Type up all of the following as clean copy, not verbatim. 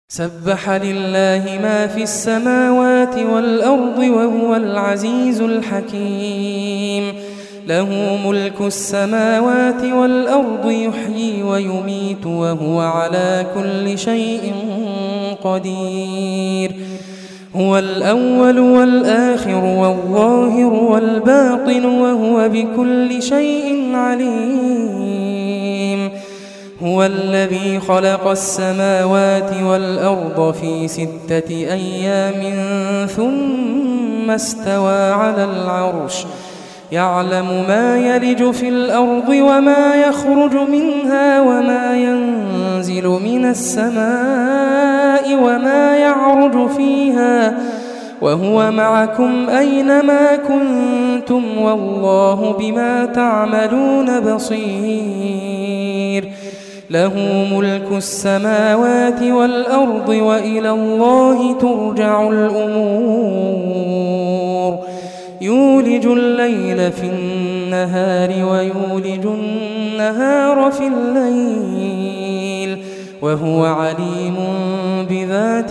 سبح لله ما في السماوات والأرض وهو العزيز الحكيم. له ملك السماوات والأرض يحيي ويميت وهو على كل شيء قدير. هو الأول والآخر والظاهر والباطن وهو بكل شيء عليم. هو الذي خلق السماوات والأرض في 6 أيام ثم استوى على العرش يعلم ما يلج في الأرض وما يخرج منها وما ينزل من السماء وما يعرج فيها وهو معكم أينما كنتم والله بما تعملون بصير. له ملك السماوات والأرض وإلى الله ترجع الأمور. يولج الليل في النهار ويولج النهار في الليل وهو عليم بذات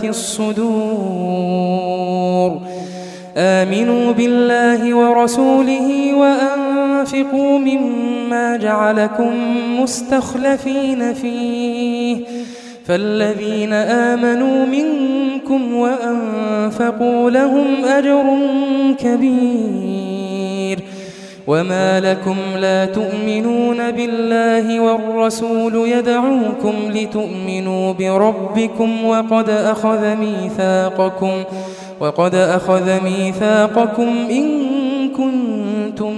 الصدور. آمنوا بالله ورسوله وأنفقوا مما جعلكم مستخلفين فيه فالذين آمنوا منكم وأنفقوا لهم أجر كبير. وما لكم لا تؤمنون بالله والرسول يدعوكم لتؤمنوا بربكم وقد أخذ ميثاقكم إن كنتم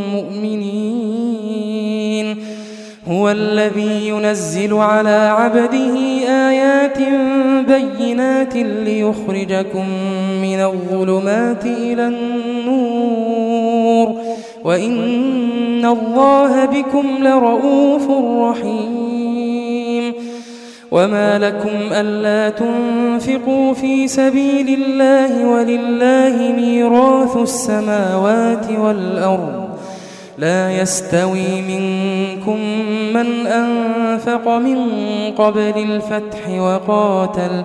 مؤمنين. هو الذي ينزل على عبده آيات بينات ليخرجكم من الظلمات إلى النور وإن الله بكم لرؤوف رحيم. وما لكم ألا تنفقوا في سبيل الله ولله ميراث السماوات والأرض لا يستوي منكم من أنفق من قبل الفتح وقاتل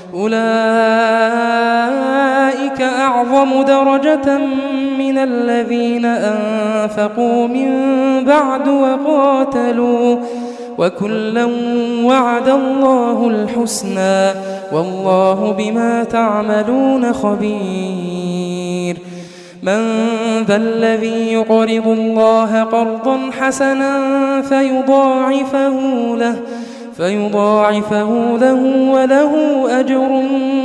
أولئك أعظم درجة من الذين أنفقوا من بعد وقاتلوا وكلا وعد الله الحسنى والله بما تعملون خبير. من ذا الذي يقرض الله قرضا حسنا فيضاعفه له وله أجر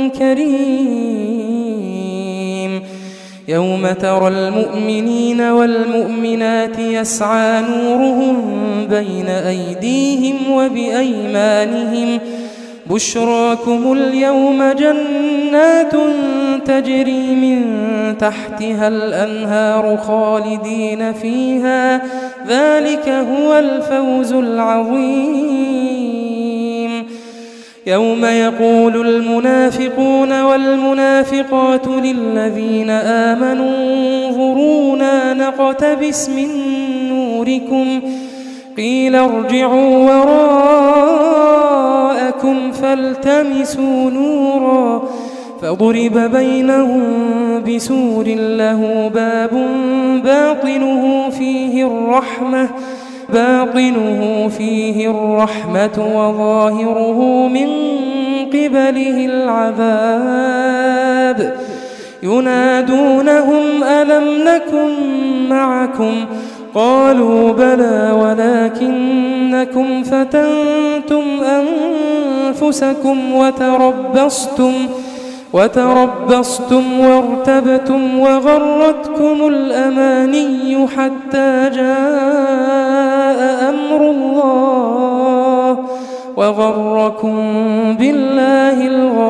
كريم. يوم ترى المؤمنين والمؤمنات يسعى نورهم بين أيديهم وبأيمانهم بشراكم اليوم جنات تجري من تحتها الأنهار خالدين فيها ذلك هو الفوز العظيم. يوم يقول المنافقون والمنافقات للذين آمنوا انظرونا نقتبس من نوركم قيل ارجعوا وراءكم فالتمسوا نورا فضرب بينهم بسور له باب باطنه فيه الرحمة وظاهره من قبله العذاب. ينادونهم ألم نكن معكم قالوا بلى ولكنكم فتنتم أنفسكم وتربصتم وارتبتم وغرتكم الأماني حتى جاء أمر الله وغركم بالله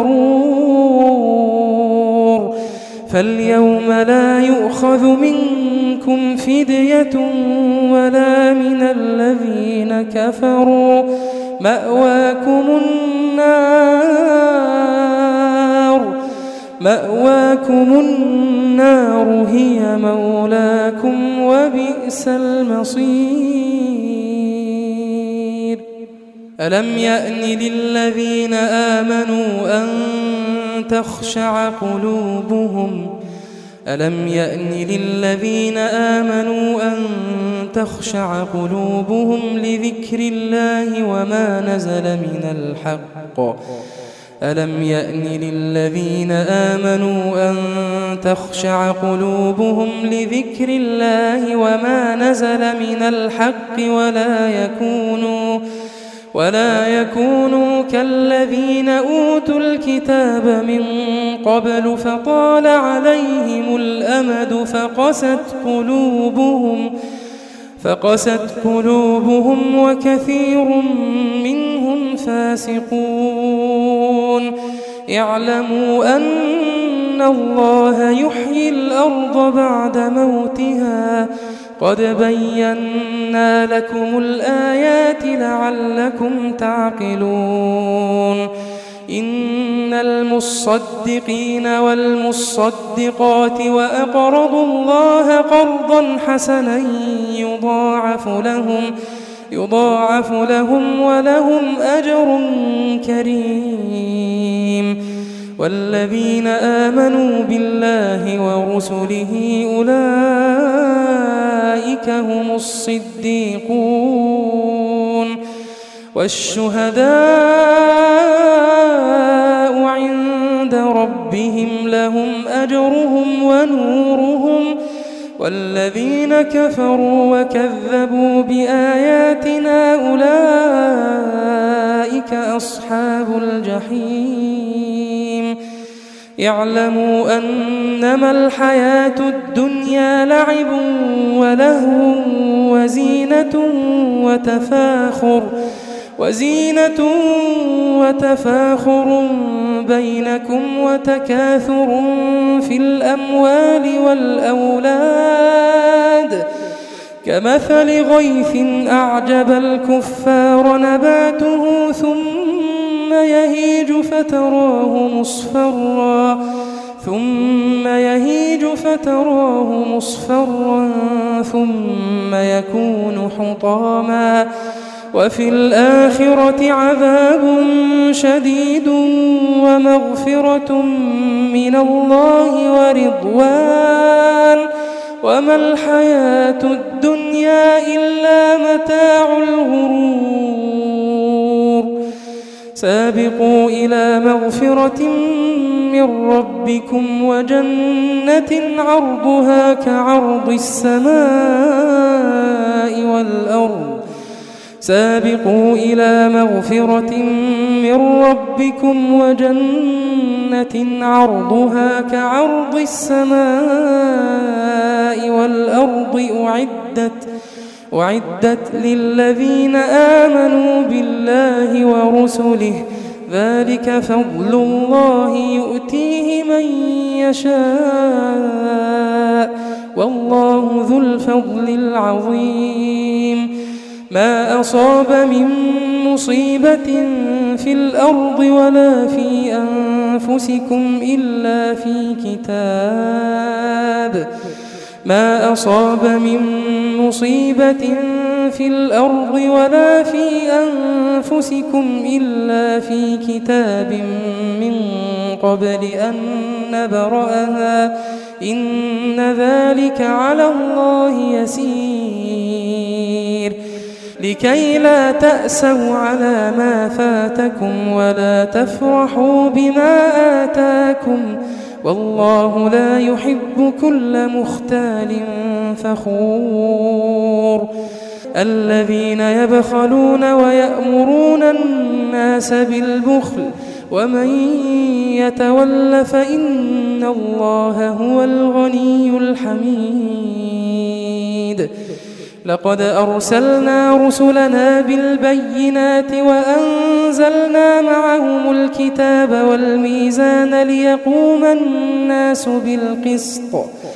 الغرور. فاليوم لا يؤخذ منكم فدية ولا من الذين كفروا مأواكم النار هي مولاكم وبئس المصير. ألم يأن للذين آمنوا أن تخشع قلوبهم لذكر الله وما نزل من الحق ألم يأن للذين آمنوا أن تخشع قلوبهم لذكر الله وما نزل من الحق ولا يكونوا كالذين أوتوا الكتاب من قبل فطال عليهم الأمد فقست قلوبهم وكثير منهم فاسقون اعلموا أن الله يحيي الأرض بعد موتها قد بينا لكم الآيات لعلكم تعقلون إن المصدقين والمصدقات وأقرضوا الله قرضا حسنا يضاعف لهم ولهم أجر كريم والذين آمنوا بالله ورسله أولئك هم الصديقون والشهداء عند ربهم لهم أجرهم ونورهم والذين كفروا وكذبوا بآياتنا أولئك أصحاب الجحيم اعلموا أنما الحياة الدنيا لعب ولهو وزينة وتفاخر بينكم وتكاثر في الأموال والأولاد كمثل غيث أعجب الكفار نباته ثم يهيج فتراه مصفرا ثم يكون حطاما وفي الآخرة عذاب شديد ومغفرة من الله ورضوان وما الحياة الدنيا إلا متاع الغرور سابقوا إلى مغفرة من ربكم وجنة عرضها كعرض السماء والأرض سابقوا إلى مغفرة من ربكم وجنة عرضها كعرض السماء والأرض أعدت للذين آمنوا بالله ورسله ذلك فضل الله يؤتيه من يشاء والله ذو الفضل العظيم ما أصاب من مصيبة في الأرض ولا في أنفسكم إلا في كتاب ما أصاب من مصيبة في الأرض ولا في أنفسكم إلا في كتاب من قبل أن نبرأها إن ذلك على الله يسير لكي لا تأسوا على ما فاتكم ولا تفرحوا بما آتاكم والله لا يحب كل مختال فخور الذين يبخلون ويأمرون الناس بالبخل ومن يتول فإن الله هو الغني الحميد لقد أرسلنا رسلنا بالبينات وأنزلنا معهم الكتاب والميزان ليقوم الناس بالقسط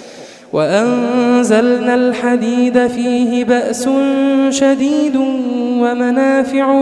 وأنزلنا الحديد فيه بأس شديد ومنافع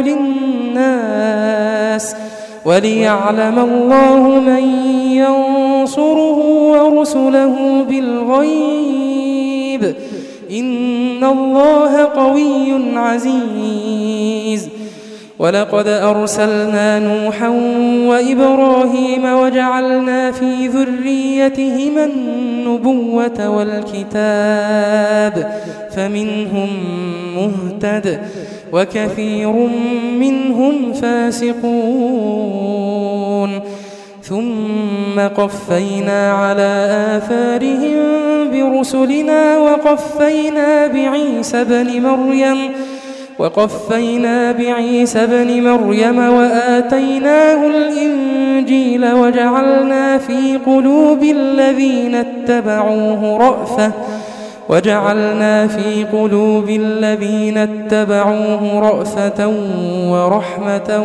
للناس وليعلم الله من ينصره ورسله بالغيب إن الله قوي عزيز ولقد أرسلنا نوحا وإبراهيم وجعلنا في ذريتهما النبوة والكتاب فمنهم مهتد وكثير منهم فاسقون ثم قفينا على آثارهم برسلنا وقفينا بعيسى بن مريم وآتيناه الإنجيل وجعلنا في قلوب الذين اتبعوه رأفة ورحمة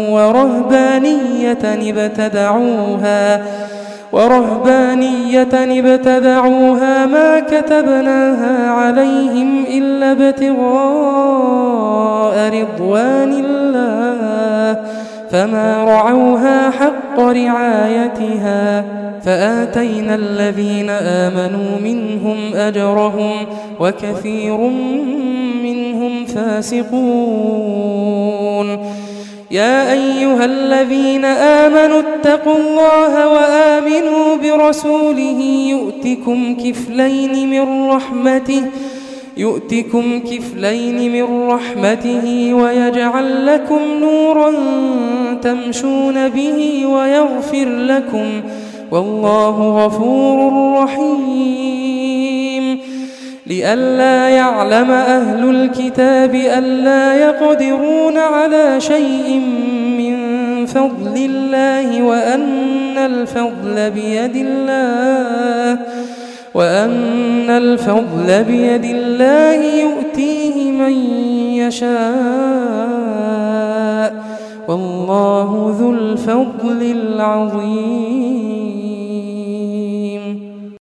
ورهبانية ابتدعوها ما كتبناها عليهم إلا ابتغاء رضوان الله فما رعوها حق رعايتها فآتينا الذين آمنوا منهم أجرهم وكثير منهم فاسقون يا أيها الذين آمنوا اتقوا الله وآمنوا برسوله يؤتكم كفلين من رحمته ويجعل لكم نورا تمشون به ويغفر لكم والله غفور رحيم لئلا يعلم أهل الكتاب ألا يقدرون على شيء من فضل الله وأن الفضل بيد الله يؤتيه من يشاء والله ذو الفضل العظيم.